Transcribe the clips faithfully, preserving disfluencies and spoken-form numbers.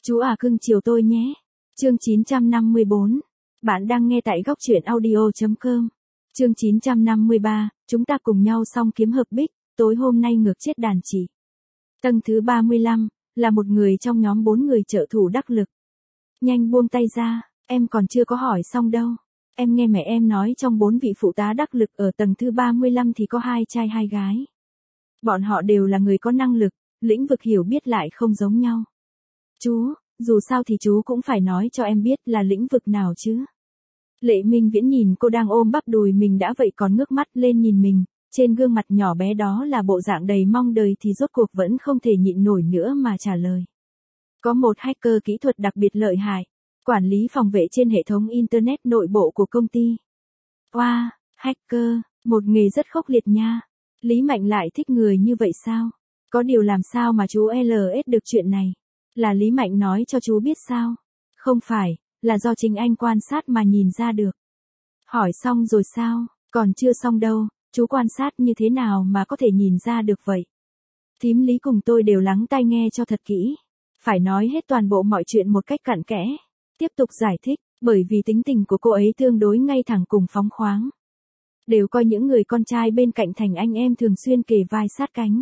Chú à cưng chiều tôi nhé. Chương chín trăm năm mươi bốn. Bạn đang nghe tại góc truyện audio chấm com. Chương chín trăm năm mươi ba, chúng ta cùng nhau xong kiếm hợp bích, tối hôm nay ngược chết đàn chị. Tầng thứ ba mươi lăm, là một người trong nhóm bốn người trợ thủ đắc lực. Nhanh buông tay ra, em còn chưa có hỏi xong đâu. Em nghe mẹ em nói trong bốn vị phụ tá đắc lực ở tầng thứ ba mươi lăm thì có hai trai hai gái. Bọn họ đều là người có năng lực, lĩnh vực hiểu biết lại không giống nhau. Chú, dù sao thì chú cũng phải nói cho em biết là lĩnh vực nào chứ. Lệ Minh Viễn nhìn cô đang ôm bắp đùi mình đã vậy còn ngước mắt lên nhìn mình, trên gương mặt nhỏ bé đó là bộ dạng đầy mong đời thì rốt cuộc vẫn không thể nhịn nổi nữa mà trả lời. Có một hacker kỹ thuật đặc biệt lợi hại, quản lý phòng vệ trên hệ thống Internet nội bộ của công ty. Wow, hacker, một nghề rất khốc liệt nha. Lý Mạnh lại thích người như vậy sao? Có điều làm sao mà chú lờ ét được chuyện này? Là Lý Mạnh nói cho chú biết sao? Không phải, là do chính anh quan sát mà nhìn ra được. Hỏi xong rồi sao? Còn chưa xong đâu, chú quan sát như thế nào mà có thể nhìn ra được vậy? Thím Lý cùng tôi đều lắng tai nghe cho thật kỹ. Phải nói hết toàn bộ mọi chuyện một cách cặn kẽ. Tiếp tục giải thích, bởi vì tính tình của cô ấy tương đối ngay thẳng cùng phóng khoáng. Đều coi những người con trai bên cạnh thành anh em thường xuyên kề vai sát cánh.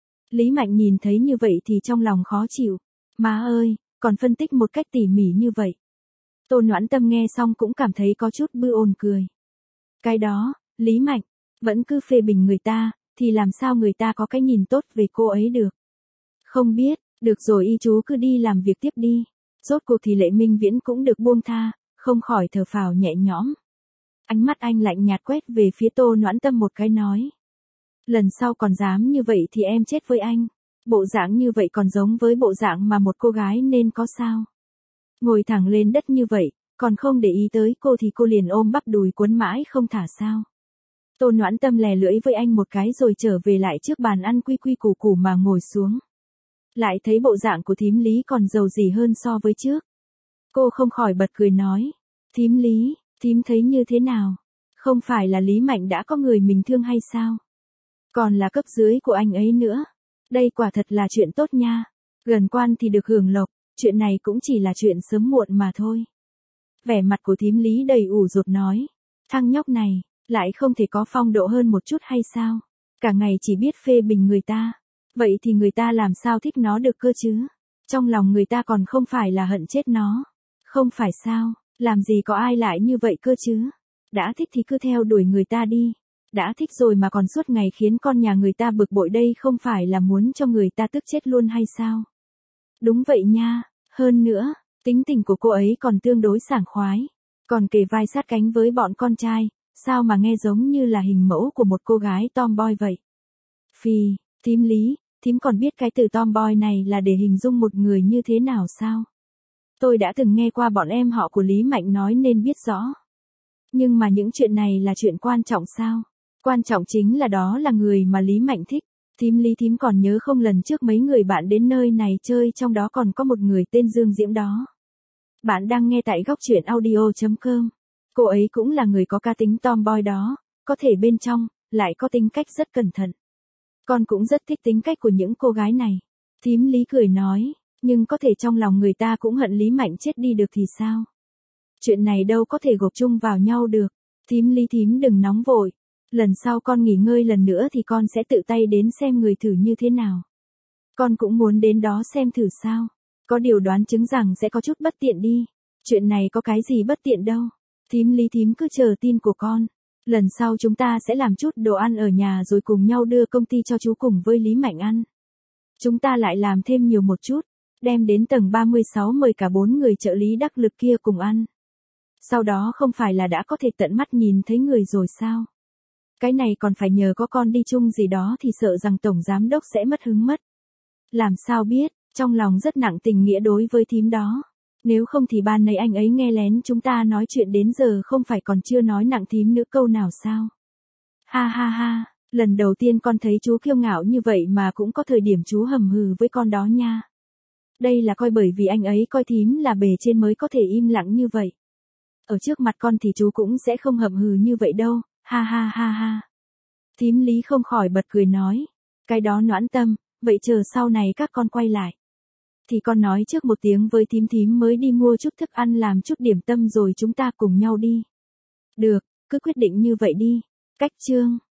Lý Mạnh nhìn thấy như vậy thì trong lòng khó chịu. Má ơi, còn phân tích một cách tỉ mỉ như vậy. Tô Noãn Tâm nghe xong cũng cảm thấy có chút bư ồn cười. Cái đó, Lý Mạnh, vẫn cứ phê bình người ta, thì làm sao người ta có cái nhìn tốt về cô ấy được. Không biết, được rồi y chú cứ đi làm việc tiếp đi. Rốt cuộc thì Lệ Minh Viễn cũng được buông tha, không khỏi thở phào nhẹ nhõm. Ánh mắt anh lạnh nhạt quét về phía Tô Noãn Tâm một cái nói. Lần sau còn dám như vậy thì em chết với anh. Bộ dạng như vậy còn giống với bộ dạng mà một cô gái nên có sao. Ngồi thẳng lên đất như vậy, còn không để ý tới cô thì cô liền ôm bắp đùi quấn mãi không thả sao. Tô Noãn Tâm lè lưỡi với anh một cái rồi trở về lại trước bàn ăn quy quy củ củ mà ngồi xuống. Lại thấy bộ dạng của thím Lý còn giàu gì hơn so với trước. Cô không khỏi bật cười nói. Thím Lý, thím thấy như thế nào? Không phải là Lý Mạnh đã có người mình thương hay sao? Còn là cấp dưới của anh ấy nữa. Đây quả thật là chuyện tốt nha. Gần quan thì được hưởng lộc, chuyện này cũng chỉ là chuyện sớm muộn mà thôi. Vẻ mặt của thím Lý đầy ủ rột nói. Thằng nhóc này, lại không thể có phong độ hơn một chút hay sao? Cả ngày chỉ biết phê bình người ta. Vậy thì người ta làm sao thích nó được cơ chứ? Trong lòng người ta còn không phải là hận chết nó. Không phải sao, làm gì có ai lại như vậy cơ chứ? Đã thích thì cứ theo đuổi người ta đi. Đã thích rồi mà còn suốt ngày khiến con nhà người ta bực bội đây không phải là muốn cho người ta tức chết luôn hay sao? Đúng vậy nha, hơn nữa, tính tình của cô ấy còn tương đối sảng khoái. Còn kề vai sát cánh với bọn con trai, sao mà nghe giống như là hình mẫu của một cô gái tomboy vậy? Phì, thím Lý, thím còn biết cái từ tomboy này là để hình dung một người như thế nào sao? Tôi đã từng nghe qua bọn em họ của Lý Mạnh nói nên biết rõ. Nhưng mà những chuyện này là chuyện quan trọng sao? Quan trọng chính là đó là người mà Lý Mạnh thích. Thím Lý thím còn nhớ không lần trước mấy người bạn đến nơi này chơi trong đó còn có một người tên Dương Diễm đó. Bạn đang nghe tại góc truyện audio chấm com. Cô ấy cũng là người có cá tính tomboy đó, có thể bên trong, lại có tính cách rất cẩn thận. Con cũng rất thích tính cách của những cô gái này. Thím Lý cười nói, nhưng có thể trong lòng người ta cũng hận Lý Mạnh chết đi được thì sao? Chuyện này đâu có thể gộp chung vào nhau được. Thím Lý thím đừng nóng vội. Lần sau con nghỉ ngơi lần nữa thì con sẽ tự tay đến xem người thử như thế nào. Con cũng muốn đến đó xem thử sao. Có điều đoán chứng rằng sẽ có chút bất tiện đi. Chuyện này có cái gì bất tiện đâu. Thím Lý thím cứ chờ tin của con. Lần sau chúng ta sẽ làm chút đồ ăn ở nhà rồi cùng nhau đưa công ty cho chú cùng với Lý Mạnh ăn. Chúng ta lại làm thêm nhiều một chút. Đem đến tầng ba mươi sáu mời cả bốn người trợ lý đắc lực kia cùng ăn. Sau đó không phải là đã có thể tận mắt nhìn thấy người rồi sao? Cái này còn phải nhờ có con đi chung gì đó thì sợ rằng tổng giám đốc sẽ mất hứng mất. Làm sao biết, trong lòng rất nặng tình nghĩa đối với thím đó. Nếu không thì ban nãy anh ấy nghe lén chúng ta nói chuyện đến giờ không phải còn chưa nói nặng thím nữa câu nào sao? Ha ha ha, lần đầu tiên con thấy chú kiêu ngạo như vậy mà cũng có thời điểm chú hầm hừ với con đó nha. Đây là coi bởi vì anh ấy coi thím là bề trên mới có thể im lặng như vậy. Ở trước mặt con thì chú cũng sẽ không hầm hừ như vậy đâu, ha ha ha ha. Thím Lý không khỏi bật cười nói, cái đó Noãn Tâm, vậy chờ sau này các con quay lại. thì con nói trước một tiếng với thím thím mới đi mua chút thức ăn làm chút điểm tâm rồi chúng ta cùng nhau đi. Được, cứ quyết định như vậy đi. Cách chương